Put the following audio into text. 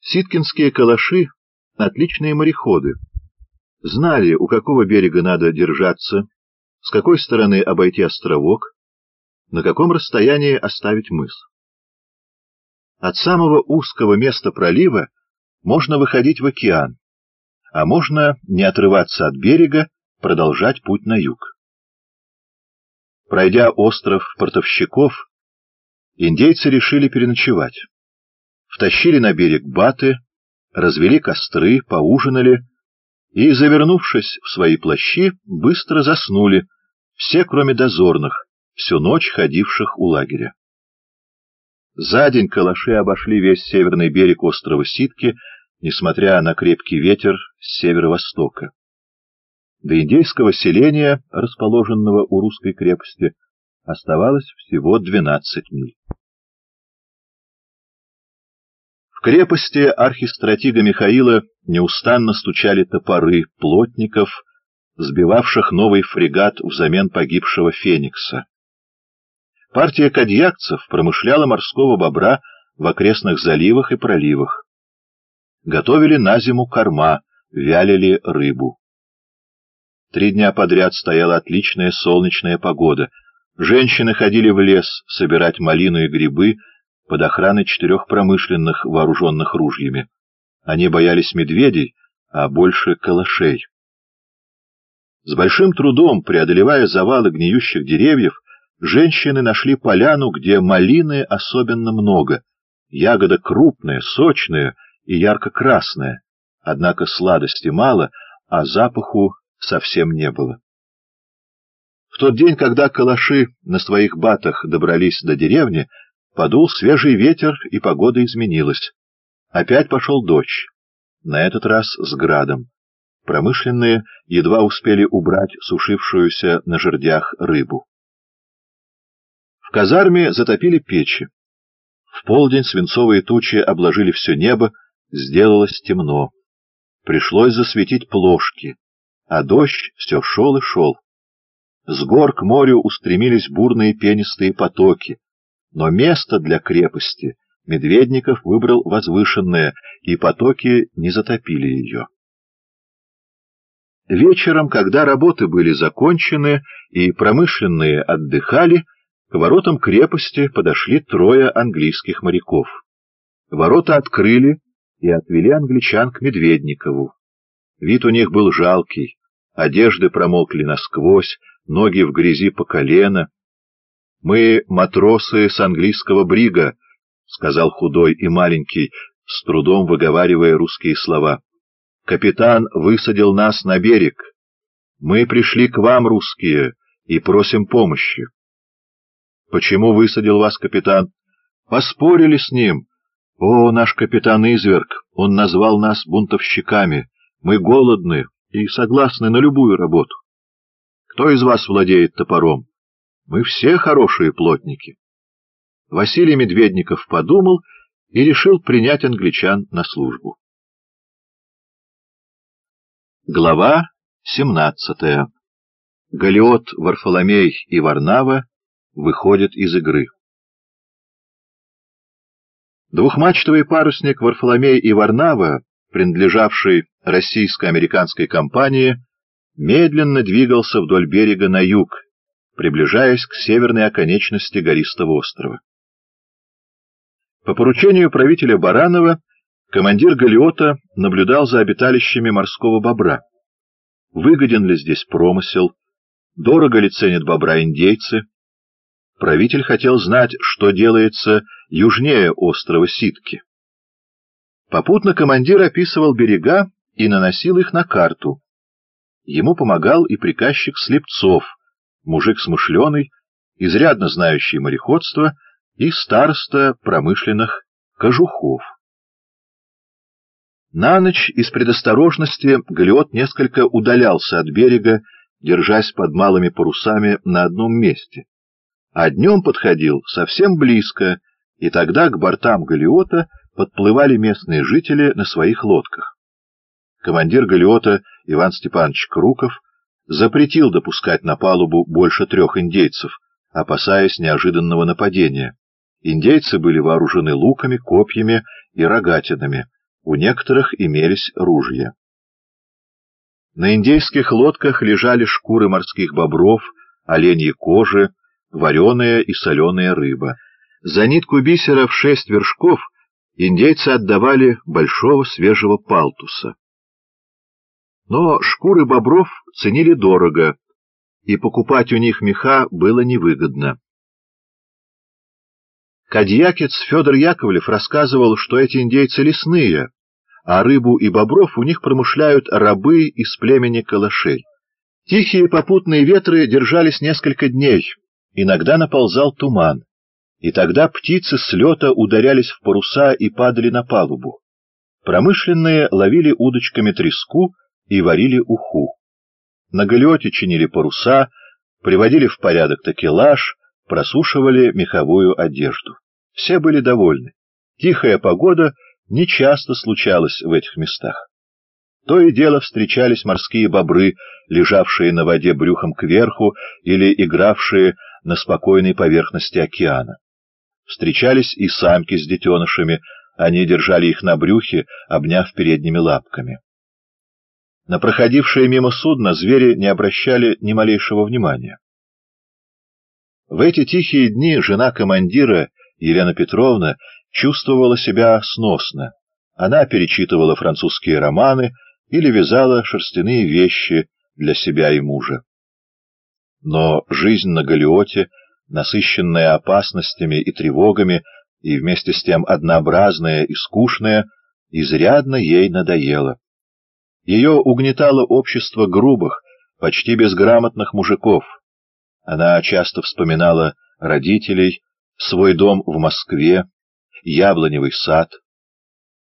Ситкинские калаши — отличные мореходы. Знали, у какого берега надо держаться, с какой стороны обойти островок, на каком расстоянии оставить мыс. От самого узкого места пролива можно выходить в океан, а можно не отрываться от берега, продолжать путь на юг. Пройдя остров Портовщиков, индейцы решили переночевать. Втащили на берег баты, развели костры, поужинали и, завернувшись в свои плащи, быстро заснули, все, кроме дозорных, всю ночь ходивших у лагеря. За день калаши обошли весь северный берег острова Ситки, несмотря на крепкий ветер с северо-востока. До индейского селения, расположенного у русской крепости, оставалось всего 12 миль. В крепости архистратига Михаила неустанно стучали топоры плотников, сбивавших новый фрегат взамен погибшего Феникса. Партия кадьякцев промышляла морского бобра в окрестных заливах и проливах. Готовили на зиму корма, вялили рыбу. 3 дня подряд стояла отличная солнечная погода. Женщины ходили в лес собирать малину и грибы под охраной 4 промышленных, вооруженных ружьями. Они боялись медведей, а больше калашей. С большим трудом, преодолевая завалы гниющих деревьев, женщины нашли поляну, где малины особенно много. Ягода крупная, сочная и ярко-красная, однако сладости мало, а запаху совсем не было. В тот день, когда калаши на своих батах добрались до деревни, подул свежий ветер, и погода изменилась. Опять пошел дождь, на этот раз с градом. Промышленные едва успели убрать сушившуюся на жердях рыбу. В казарме затопили печи. В полдень свинцовые тучи обложили все небо, сделалось темно. Пришлось засветить плошки, а дождь все шел и шел. С гор к морю устремились бурные пенистые потоки, но место для крепости Медведников выбрал возвышенное, и потоки не затопили ее. Вечером, когда работы были закончены и промышленные отдыхали, к воротам крепости подошли 3 английских моряков. Ворота открыли и отвели англичан к Медведникову. Вид у них был жалкий, одежды промокли насквозь, ноги в грязи по колено. — Мы матросы с английского брига, — сказал худой и маленький, с трудом выговаривая русские слова. — Капитан высадил нас на берег. Мы пришли к вам, русские, и просим помощи. — Почему высадил вас капитан? — Поспорили с ним. О, наш капитан-изверг, он назвал нас бунтовщиками. Мы голодны и согласны на любую работу. Кто из вас владеет топором? Мы все хорошие плотники. Василий Медведников подумал и решил принять англичан на службу. Глава 17. Галиот Варфоломей и Варнава выходят из игры. Двухмачтовый парусник Варфоломей и Варнава, принадлежавший российско-американской компании, медленно двигался вдоль берега на юг, приближаясь к северной оконечности гористого острова. По поручению правителя Баранова командир галиота наблюдал за обиталищами морского бобра. Выгоден ли здесь промысел? Дорого ли ценят бобра индейцы? Правитель хотел знать, что делается южнее острова Ситки. Попутно командир описывал берега и наносил их на карту. Ему помогал и приказчик Слепцов, мужик смышленый, изрядно знающий мореходство, и староста промышленных Кожухов. На ночь из предосторожности галиот несколько удалялся от берега, держась под малыми парусами на одном месте, а днем подходил совсем близко, и тогда к бортам галиота подплывали местные жители на своих лодках. Командир галиота Иван Степанович Круков запретил допускать на палубу больше 3 индейцев, опасаясь неожиданного нападения. Индейцы были вооружены луками, копьями и рогатинами. у некоторых имелись ружья. На индейских лодках лежали шкуры морских бобров, оленьи кожи, вареная и соленая рыба. За нитку бисера в 6 вершков индейцы отдавали большого свежего палтуса. Но шкуры бобров ценили дорого, и покупать у них меха было невыгодно. Кадьякец Федор Яковлев рассказывал, что эти индейцы лесные, а рыбу и бобров у них промышляют рабы из племени Калашей. Тихие попутные ветры держались несколько дней, иногда наползал туман, и тогда птицы с лета ударялись в паруса и падали на палубу. Промышленные ловили удочками треску и варили уху. На галеоте чинили паруса, приводили в порядок такелаж, просушивали меховую одежду. Все были довольны. Тихая погода нечасто случалась в этих местах. То и дело встречались морские бобры, лежавшие на воде брюхом кверху или игравшие на спокойной поверхности океана. Встречались и самки с детенышами, они держали их на брюхе, обняв передними лапками. На проходившее мимо судно звери не обращали ни малейшего внимания. В эти тихие дни жена командира, Елена Петровна, чувствовала себя сносно. Она перечитывала французские романы или вязала шерстяные вещи для себя и мужа. Но жизнь на галеоте, насыщенная опасностями и тревогами, и вместе с тем однообразная и скучная, изрядно ей надоела. Ее угнетало общество грубых, почти безграмотных мужиков. Она часто вспоминала родителей, свой дом в Москве, яблоневый сад,